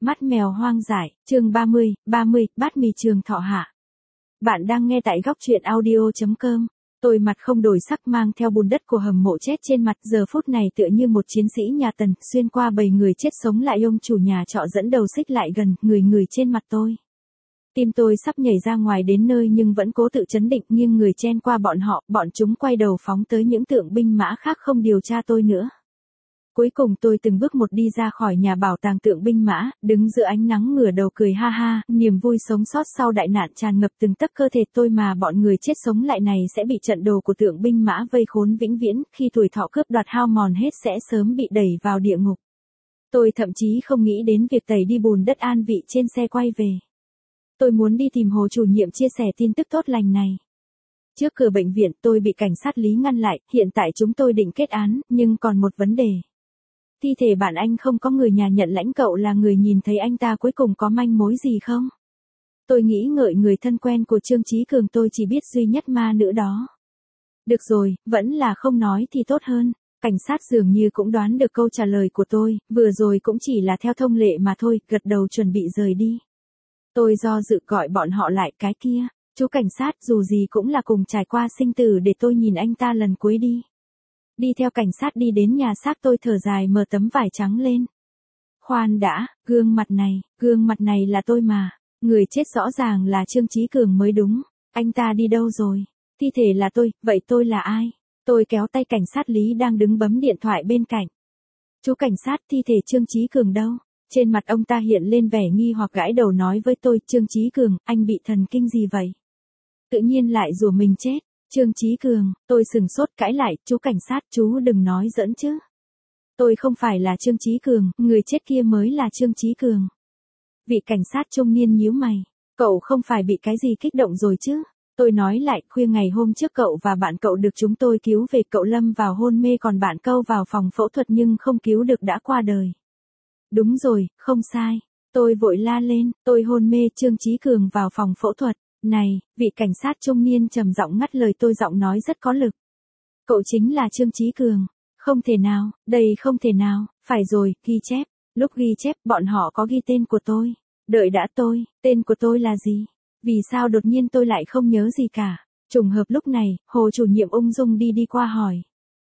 Mắt mèo hoang dại, chương 30, bát mì trường thọ hạ. Bạn đang nghe tại góc truyện audio.com. Tôi mặt không đổi sắc mang theo bùn đất của hầm mộ chết trên mặt, giờ phút này tựa như một chiến sĩ nhà Tần, xuyên qua bầy người chết sống lại. Ông chủ nhà trọ dẫn đầu xích lại gần, người trên mặt tôi. Tim tôi sắp nhảy ra ngoài đến nơi nhưng vẫn cố tự trấn định, nghiêng người chen qua bọn họ, bọn chúng quay đầu phóng tới những tượng binh mã khác không điều tra tôi nữa. Cuối cùng tôi từng bước một đi ra khỏi nhà bảo tàng tượng binh mã, đứng giữa ánh nắng ngửa đầu cười ha ha, niềm vui sống sót sau đại nạn tràn ngập từng tấc cơ thể tôi mà bọn người chết sống lại này sẽ bị trận đồ của tượng binh mã vây khốn vĩnh viễn, khi tuổi thọ cướp đoạt hao mòn hết sẽ sớm bị đẩy vào địa ngục. Tôi thậm chí không nghĩ đến việc tẩy đi bùn đất an vị trên xe quay về. Tôi muốn đi tìm Hồ chủ nhiệm chia sẻ tin tức tốt lành này. Trước cửa bệnh viện tôi bị cảnh sát Lý ngăn lại, hiện tại chúng tôi định kết án, nhưng còn một vấn đề. Thi thể bạn anh không có người nhà nhận lãnh, cậu là người nhìn thấy anh ta cuối cùng có manh mối gì không? Tôi nghĩ ngợi người thân quen của Trương Chí Cường, tôi chỉ biết duy nhất ma nữ đó. Được rồi, vẫn là không nói thì tốt hơn. Cảnh sát dường như cũng đoán được câu trả lời của tôi, vừa rồi cũng chỉ là theo thông lệ mà thôi, gật đầu chuẩn bị rời đi. Tôi do dự gọi bọn họ lại, cái kia, chú cảnh sát dù gì cũng là cùng trải qua sinh tử, để tôi nhìn anh ta lần cuối đi. Đi theo cảnh sát đi đến nhà xác, tôi thở dài mở tấm vải trắng lên. Khoan đã, gương mặt này là tôi mà. Người chết rõ ràng là Trương Chí Cường mới đúng. Anh ta đi đâu rồi? Thi thể là tôi, vậy tôi là ai? Tôi kéo tay cảnh sát Lý đang đứng bấm điện thoại bên cạnh. Chú cảnh sát, thi thể Trương Chí Cường đâu? Trên mặt ông ta hiện lên vẻ nghi hoặc, gãi đầu nói với tôi, Trương Chí Cường, anh bị thần kinh gì vậy? Tự nhiên lại rủa mình chết. Trương Chí Cường, tôi sừng sốt cãi lại, chú cảnh sát, chú đừng nói giỡn chứ. Tôi không phải là Trương Chí Cường, người chết kia mới là Trương Chí Cường. Vị cảnh sát trung niên nhíu mày, cậu không phải bị cái gì kích động rồi chứ? Tôi nói lại, khuya ngày hôm trước cậu và bạn cậu được chúng tôi cứu về, cậu lâm vào hôn mê còn bạn cậu vào phòng phẫu thuật nhưng không cứu được, đã qua đời. Đúng rồi, không sai. Tôi vội la lên, tôi hôn mê, Trương Chí Cường vào phòng phẫu thuật. Này, vị cảnh sát trung niên trầm giọng ngắt lời tôi, giọng nói rất có lực. Cậu chính là Trương Chí Cường. Không thể nào, đây không thể nào, phải rồi, ghi chép. Lúc ghi chép, bọn họ có ghi tên của tôi. Đợi đã, tên của tôi là gì? Vì sao đột nhiên tôi lại không nhớ gì cả? Trùng hợp lúc này, Hồ chủ nhiệm ung dung đi qua hỏi.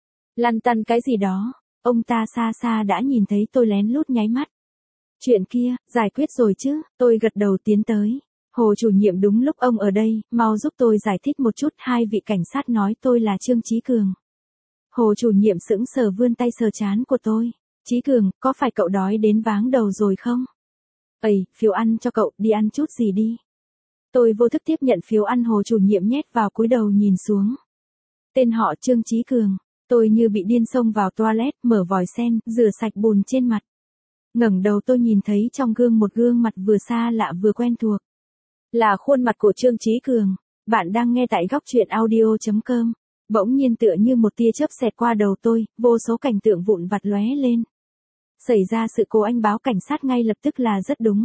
Lăn tăn cái gì đó? Ông ta xa xa đã nhìn thấy tôi, lén lút nháy mắt. Chuyện kia, giải quyết rồi chứ? Tôi gật đầu tiến tới. Hồ chủ nhiệm, đúng lúc ông ở đây, mau giúp tôi giải thích một chút. Hai vị cảnh sát nói tôi là Trương Chí Cường. Hồ chủ nhiệm sững sờ vươn tay sờ trán của tôi. Chí Cường, có phải cậu đói đến váng đầu rồi không? Ây, phiếu ăn cho cậu, đi ăn chút gì đi. Tôi vô thức tiếp nhận phiếu ăn Hồ chủ nhiệm nhét vào, cúi đầu nhìn xuống. Tên họ Trương Chí Cường. Tôi như bị điên xông vào toilet, mở vòi sen, rửa sạch bùn trên mặt. Ngẩng đầu tôi nhìn thấy trong gương một gương mặt vừa xa lạ vừa quen thuộc. Là khuôn mặt của Trương Chí Cường. Bạn đang nghe tại góc truyện audio.com. Bỗng nhiên tựa như một tia chớp xẹt qua đầu tôi, vô số cảnh tượng vụn vặt lóe lên. Xảy ra sự cố, anh báo cảnh sát ngay lập tức là rất đúng.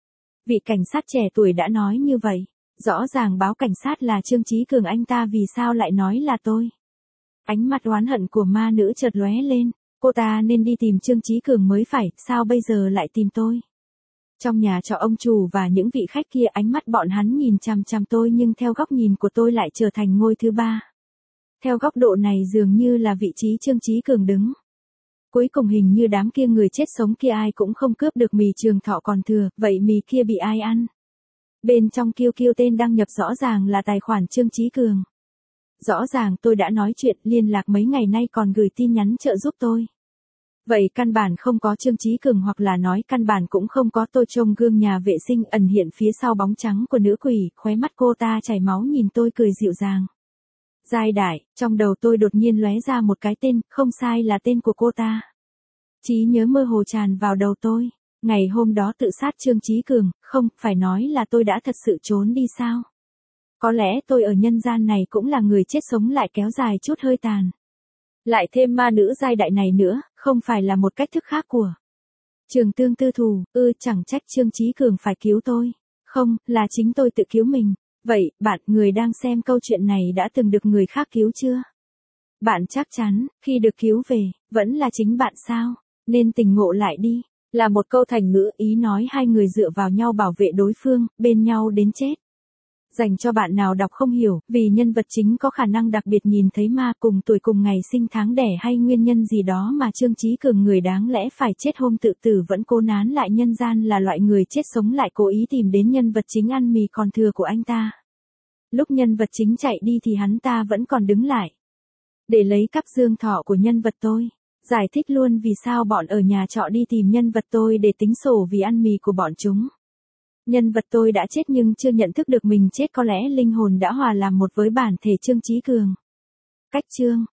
Vị cảnh sát trẻ tuổi đã nói như vậy. Rõ ràng báo cảnh sát là Trương Chí Cường, anh ta vì sao lại nói là tôi? Ánh mắt oán hận của ma nữ chợt lóe lên. Cô ta nên đi tìm Trương Chí Cường mới phải, sao bây giờ lại tìm tôi? Trong nhà trọ, ông chủ và những vị khách kia, ánh mắt bọn hắn nhìn chằm chằm tôi, nhưng theo góc nhìn của tôi lại trở thành ngôi thứ ba. Theo góc độ này dường như là vị trí Trương Chí Cường đứng. Cuối cùng hình như đám kia người chết sống kia ai cũng không cướp được mì trường thọ còn thừa, vậy mì kia bị ai ăn? Bên trong QQ tên đăng nhập rõ ràng là tài khoản Trương Chí Cường. Rõ ràng tôi đã nói chuyện, liên lạc mấy ngày nay, còn gửi tin nhắn trợ giúp tôi. Vậy căn bản không có Trương Chí Cường, hoặc là nói căn bản cũng không có tôi. Trông gương nhà vệ sinh ẩn hiện phía sau bóng trắng của nữ quỷ, khóe mắt cô ta chảy máu nhìn tôi cười dịu dàng. Giai Đại, trong đầu tôi đột nhiên lóe ra một cái tên, không sai là tên của cô ta. Trí nhớ mơ hồ tràn vào đầu tôi. Ngày hôm đó tự sát Trương Chí Cường, không, phải nói là tôi đã thật sự trốn đi sao? Có lẽ tôi ở nhân gian này cũng là người chết sống lại, kéo dài chút hơi tàn. Lại thêm ma nữ Giai Đại này nữa, không phải là một cách thức khác của Trường Tương tư thù, chẳng trách Trương Chí Cường phải cứu tôi. Không, là chính tôi tự cứu mình. Vậy, bạn, người đang xem câu chuyện này đã từng được người khác cứu chưa? Bạn chắc chắn, khi được cứu về, vẫn là chính bạn sao? Nên tỉnh ngộ lại đi. Là một câu thành ngữ, ý nói hai người dựa vào nhau bảo vệ đối phương, bên nhau đến chết. Dành cho bạn nào đọc không hiểu, vì nhân vật chính có khả năng đặc biệt nhìn thấy ma, cùng tuổi cùng ngày sinh tháng đẻ hay nguyên nhân gì đó mà Trương Chí Cường, người đáng lẽ phải chết hôm tự tử vẫn cố nán lại nhân gian, là loại người chết sống lại cố ý tìm đến nhân vật chính ăn mì còn thừa của anh ta. Lúc nhân vật chính chạy đi thì hắn ta vẫn còn đứng lại để lấy cắp dương thọ của nhân vật tôi. Giải thích luôn vì sao bọn ở nhà trọ đi tìm nhân vật tôi để tính sổ vì ăn mì của bọn chúng. Nhân vật tôi đã chết nhưng chưa nhận thức được mình chết, có lẽ linh hồn đã hòa làm một với bản thể Trương Chí Cường. Cách chương